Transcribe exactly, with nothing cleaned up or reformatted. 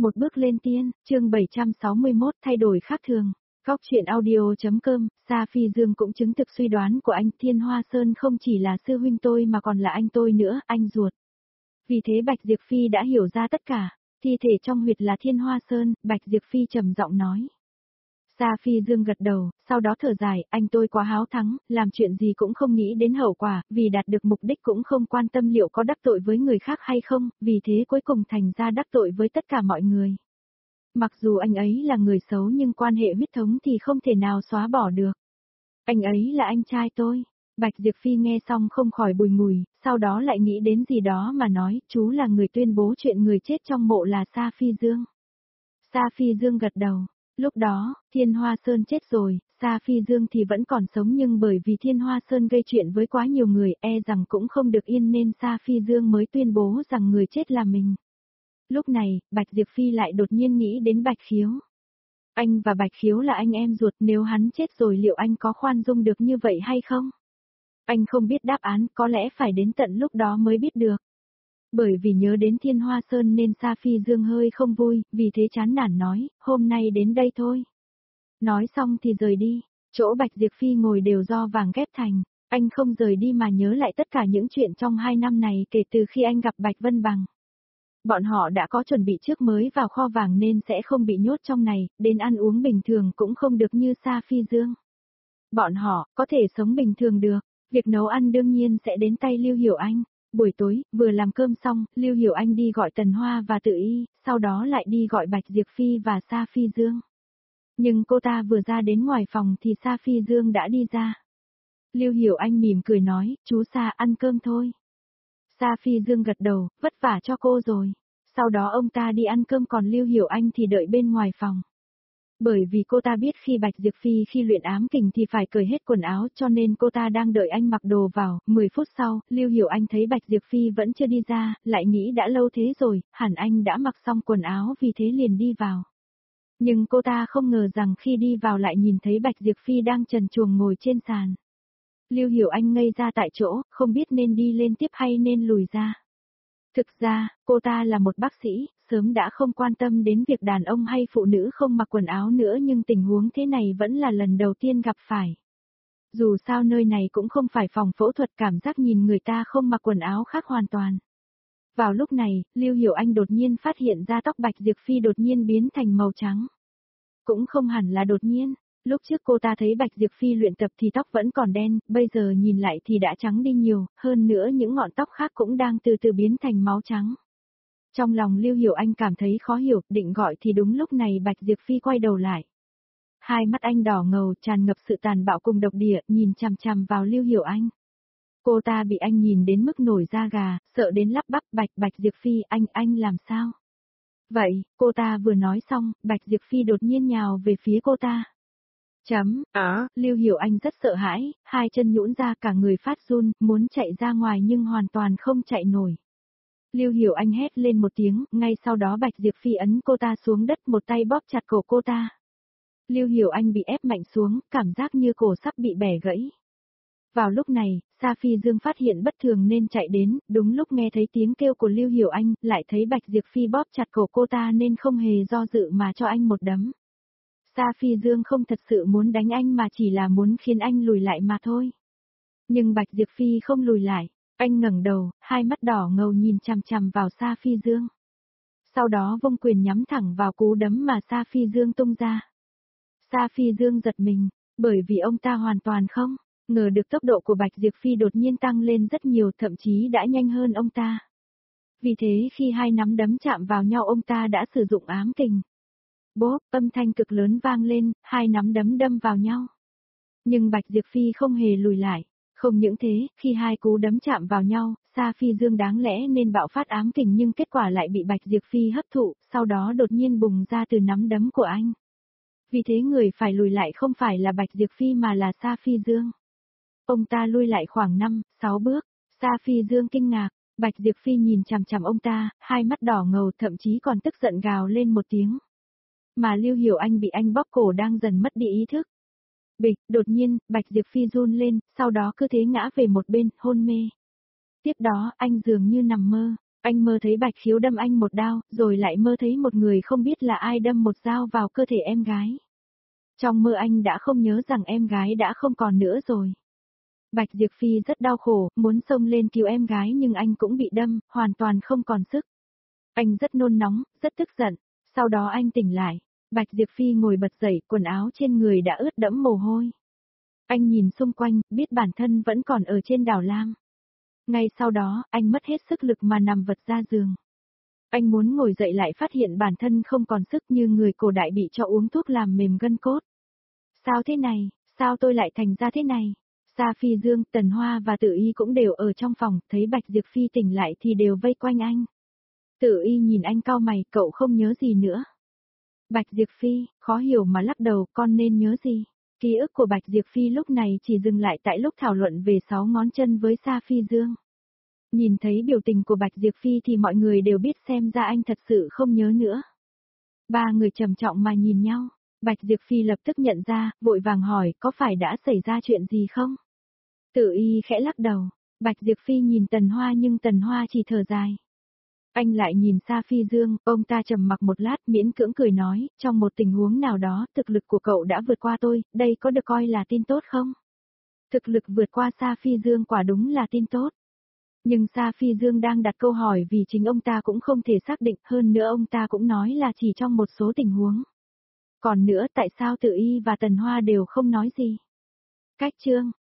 Một bước lên tiên, chương bảy trăm sáu mươi mốt thay đổi khác thường. Góc truyện audio.com, Sa Phi Dương cũng chứng thực suy đoán của anh. Thiên Hoa Sơn không chỉ là sư huynh tôi mà còn là anh tôi nữa, anh ruột. Vì thế Bạch Diệp Phi đã hiểu ra tất cả. Thi thể trong huyệt là Thiên Hoa Sơn, Bạch Diệp Phi trầm giọng nói. Sa Phi Dương gật đầu, sau đó thở dài, anh tôi quá háo thắng, làm chuyện gì cũng không nghĩ đến hậu quả, vì đạt được mục đích cũng không quan tâm liệu có đắc tội với người khác hay không, vì thế cuối cùng thành ra đắc tội với tất cả mọi người. Mặc dù anh ấy là người xấu nhưng quan hệ huyết thống thì không thể nào xóa bỏ được. Anh ấy là anh trai tôi. Bạch Diệp Phi nghe xong không khỏi bùi ngùi, sau đó lại nghĩ đến gì đó mà nói, chú là người tuyên bố chuyện người chết trong mộ là Sa Phi Dương. Sa Phi Dương gật đầu. Lúc đó, Thiên Hoa Sơn chết rồi, Sa Phi Dương thì vẫn còn sống nhưng bởi vì Thiên Hoa Sơn gây chuyện với quá nhiều người e rằng cũng không được yên nên Sa Phi Dương mới tuyên bố rằng người chết là mình. Lúc này, Bạch Diệp Phi lại đột nhiên nghĩ đến Bạch Khiếu. Anh và Bạch Khiếu là anh em ruột, nếu hắn chết rồi liệu anh có khoan dung được như vậy hay không? Anh không biết đáp án, có lẽ phải đến tận lúc đó mới biết được. Bởi vì nhớ đến Thiên Hoa Sơn nên Sa Phi Dương hơi không vui, vì thế chán nản nói, hôm nay đến đây thôi. Nói xong thì rời đi, chỗ Bạch Diệp Phi ngồi đều do vàng ghép thành, anh không rời đi mà nhớ lại tất cả những chuyện trong hai năm này kể từ khi anh gặp Bạch Vân Bằng. Bọn họ đã có chuẩn bị trước mới vào kho vàng nên sẽ không bị nhốt trong này, đến ăn uống bình thường cũng không được như Sa Phi Dương. Bọn họ, có thể sống bình thường được, việc nấu ăn đương nhiên sẽ đến tay Lưu Hiểu Anh. Buổi tối, vừa làm cơm xong, Lưu Hiểu Anh đi gọi Tần Hoa và Tự Y, sau đó lại đi gọi Bạch Diệp Phi và Sa Phi Dương. Nhưng cô ta vừa ra đến ngoài phòng thì Sa Phi Dương đã đi ra. Lưu Hiểu Anh mỉm cười nói, chú Sa ăn cơm thôi. Sa Phi Dương gật đầu, vất vả cho cô rồi. Sau đó ông ta đi ăn cơm còn Lưu Hiểu Anh thì đợi bên ngoài phòng. Bởi vì cô ta biết khi Bạch Diệp Phi khi luyện ám kình thì phải cởi hết quần áo cho nên cô ta đang đợi anh mặc đồ vào. mười phút sau, Lưu Hiểu Anh thấy Bạch Diệp Phi vẫn chưa đi ra, lại nghĩ đã lâu thế rồi, hẳn anh đã mặc xong quần áo vì thế liền đi vào. Nhưng cô ta không ngờ rằng khi đi vào lại nhìn thấy Bạch Diệp Phi đang trần truồng ngồi trên sàn. Lưu Hiểu Anh ngây ra tại chỗ, không biết nên đi lên tiếp hay nên lùi ra. Thực ra, cô ta là một bác sĩ, sớm đã không quan tâm đến việc đàn ông hay phụ nữ không mặc quần áo nữa nhưng tình huống thế này vẫn là lần đầu tiên gặp phải. Dù sao nơi này cũng không phải phòng phẫu thuật, cảm giác nhìn người ta không mặc quần áo khác hoàn toàn. Vào lúc này, Lưu Hiểu Anh đột nhiên phát hiện ra tóc Bạch Diệp Phi đột nhiên biến thành màu trắng. Cũng không hẳn là đột nhiên. Lúc trước cô ta thấy Bạch Diệp Phi luyện tập thì tóc vẫn còn đen, bây giờ nhìn lại thì đã trắng đi nhiều, hơn nữa những ngọn tóc khác cũng đang từ từ biến thành máu trắng. Trong lòng Lưu Hiểu Anh cảm thấy khó hiểu, định gọi thì đúng lúc này Bạch Diệp Phi quay đầu lại. Hai mắt anh đỏ ngầu tràn ngập sự tàn bạo cùng độc địa, nhìn chằm chằm vào Lưu Hiểu Anh. Cô ta bị anh nhìn đến mức nổi da gà, sợ đến lắp bắp, Bạch Bạch Diệp Phi, anh, anh làm sao? Vậy, cô ta vừa nói xong, Bạch Diệp Phi đột nhiên nhào về phía cô ta. Chấm, á, Lưu Hiểu Anh rất sợ hãi, hai chân nhũn ra cả người phát run, muốn chạy ra ngoài nhưng hoàn toàn không chạy nổi. Lưu Hiểu Anh hét lên một tiếng, ngay sau đó Bạch Diệp Phi ấn cô ta xuống đất một tay bóp chặt cổ cô ta. Lưu Hiểu Anh bị ép mạnh xuống, cảm giác như cổ sắp bị bẻ gãy. Vào lúc này, Sa Phi Dương phát hiện bất thường nên chạy đến, đúng lúc nghe thấy tiếng kêu của Lưu Hiểu Anh, lại thấy Bạch Diệp Phi bóp chặt cổ cô ta nên không hề do dự mà cho anh một đấm. Sa Phi Dương không thật sự muốn đánh anh mà chỉ là muốn khiến anh lùi lại mà thôi. Nhưng Bạch Diệp Phi không lùi lại, anh ngẩng đầu, hai mắt đỏ ngầu nhìn chằm chằm vào Sa Phi Dương. Sau đó vung quyền nhắm thẳng vào cú đấm mà Sa Phi Dương tung ra. Sa Phi Dương giật mình, bởi vì ông ta hoàn toàn không ngờ được tốc độ của Bạch Diệp Phi đột nhiên tăng lên rất nhiều, thậm chí đã nhanh hơn ông ta. Vì thế khi hai nắm đấm chạm vào nhau ông ta đã sử dụng ám kình. Bốp, âm thanh cực lớn vang lên, hai nắm đấm đâm vào nhau. Nhưng Bạch Diệp Phi không hề lùi lại. Không những thế, khi hai cú đấm chạm vào nhau, Sa Phi Dương đáng lẽ nên bạo phát ám kình nhưng kết quả lại bị Bạch Diệp Phi hấp thụ, sau đó đột nhiên bùng ra từ nắm đấm của anh. Vì thế người phải lùi lại không phải là Bạch Diệp Phi mà là Sa Phi Dương. Ông ta lui lại khoảng năm, sáu bước, Sa Phi Dương kinh ngạc, Bạch Diệp Phi nhìn chằm chằm ông ta, hai mắt đỏ ngầu thậm chí còn tức giận gào lên một tiếng. Mà Lưu Hiểu Anh bị anh bóp cổ đang dần mất đi ý thức. Bịch, đột nhiên, Bạch Diệp Phi run lên, sau đó cứ thế ngã về một bên, hôn mê. Tiếp đó, anh dường như nằm mơ, Anh mơ thấy Bạch Khiếu đâm anh một đao, rồi lại mơ thấy một người không biết là ai đâm một dao vào cơ thể em gái. Trong mơ anh đã không nhớ rằng em gái đã không còn nữa rồi. Bạch Diệp Phi rất đau khổ, muốn xông lên cứu em gái nhưng anh cũng bị đâm, hoàn toàn không còn sức. Anh rất nôn nóng, rất tức giận. Sau đó anh tỉnh lại. Bạch Diệp Phi ngồi bật dậy, quần áo trên người đã ướt đẫm mồ hôi. Anh nhìn xung quanh, biết bản thân vẫn còn ở trên đảo Lam. Ngay sau đó, anh mất hết sức lực mà nằm vật ra giường. Anh muốn ngồi dậy lại phát hiện bản thân không còn sức như người cổ đại bị cho uống thuốc làm mềm gân cốt. Sao thế này, sao tôi lại thành ra thế này? Sa Phi Dương, Tần Hoa và Tự Y cũng đều ở trong phòng, thấy Bạch Diệp Phi tỉnh lại thì đều vây quanh anh. Tự Y nhìn anh cau mày, cậu không nhớ gì nữa. Bạch Diệp Phi, khó hiểu mà lắc đầu, con nên nhớ gì? Ký ức của Bạch Diệp Phi lúc này chỉ dừng lại tại lúc thảo luận về sáu ngón chân với Sa Phi Dương. Nhìn thấy biểu tình của Bạch Diệp Phi thì mọi người đều biết xem ra anh thật sự không nhớ nữa. Ba người trầm trọng mà nhìn nhau, Bạch Diệp Phi lập tức nhận ra, vội vàng hỏi có phải đã xảy ra chuyện gì không? Tự Y khẽ lắc đầu, Bạch Diệp Phi nhìn Tần Hoa nhưng Tần Hoa chỉ thở dài. Anh lại nhìn Sa Phi Dương, ông ta trầm mặc một lát miễn cưỡng cười nói, trong một tình huống nào đó, thực lực của cậu đã vượt qua tôi, đây có được coi là tin tốt không? Thực lực vượt qua Sa Phi Dương quả đúng là tin tốt. Nhưng Sa Phi Dương đang đặt câu hỏi vì chính ông ta cũng không thể xác định, hơn nữa ông ta cũng nói là chỉ trong một số tình huống. Còn nữa tại sao Tự Y và Tần Hoa đều không nói gì? Cách chương